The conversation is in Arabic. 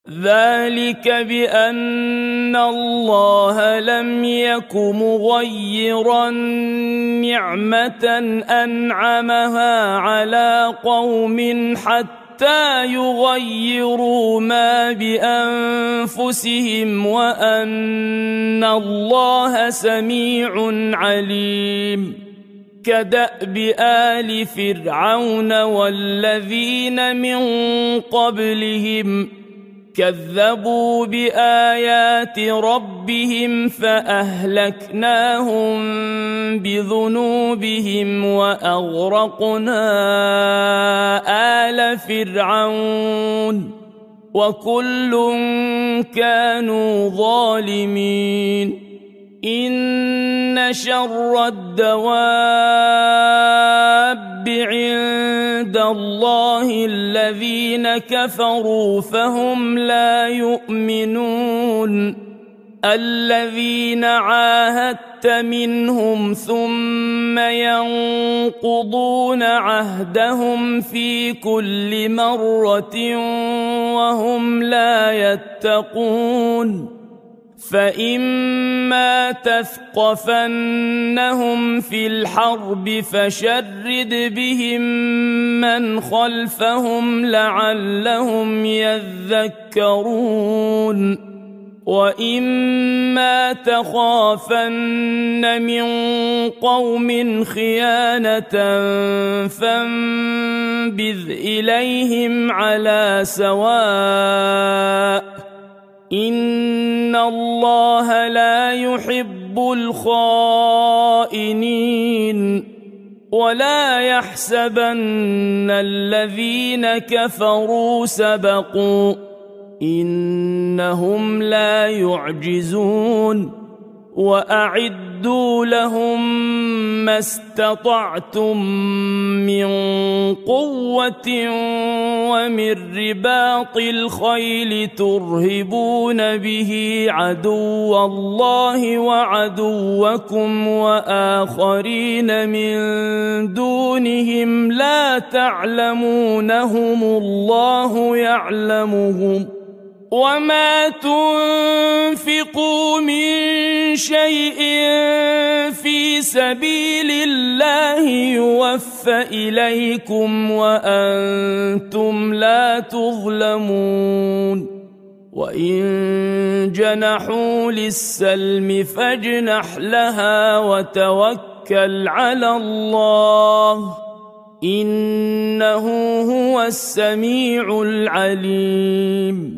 ذلك بأن الله لم يك مغيرا نعمة أنعمها على قوم حتى يغيروا ما بأنفسهم وأن الله سميع عليم. كدأب آل فرعون والذين من قبلهم كذبوا بآيات ربهم فأهلكناهم بذنوبهم وأغرقنا آل فرعون وكل كانوا ظالمين. إن شر الدواب عند الله الذين كفروا فهم لا يؤمنون. الذين عاهدت منهم ثم ينقضون عهدهم في كل مرة وهم لا يتقون. فإما تثقفنهم في الحرب فشرد بهم من خلفهم لعلهم يذكرون. وإما تخافن من قوم خيانة فانبذ إليهم على سواء إن الله لا يحب الخائنين. ولا يحسبن الذين كفروا سبقوا إنهم لا يعجزون. وأعدوا لهم ما استطعتم من قوة ومن رباط الخيل ترهبون به عدو الله وعدوكم وآخرين من دونهم لا تعلمونهم الله يعلمهم. وما تنفقوا من شيء في سبيل الله يوفى إليكم وأنتم لا تظلمون. وإن جنحوا للسلم فاجنح لها وتوكل على الله إنه هو السميع العليم.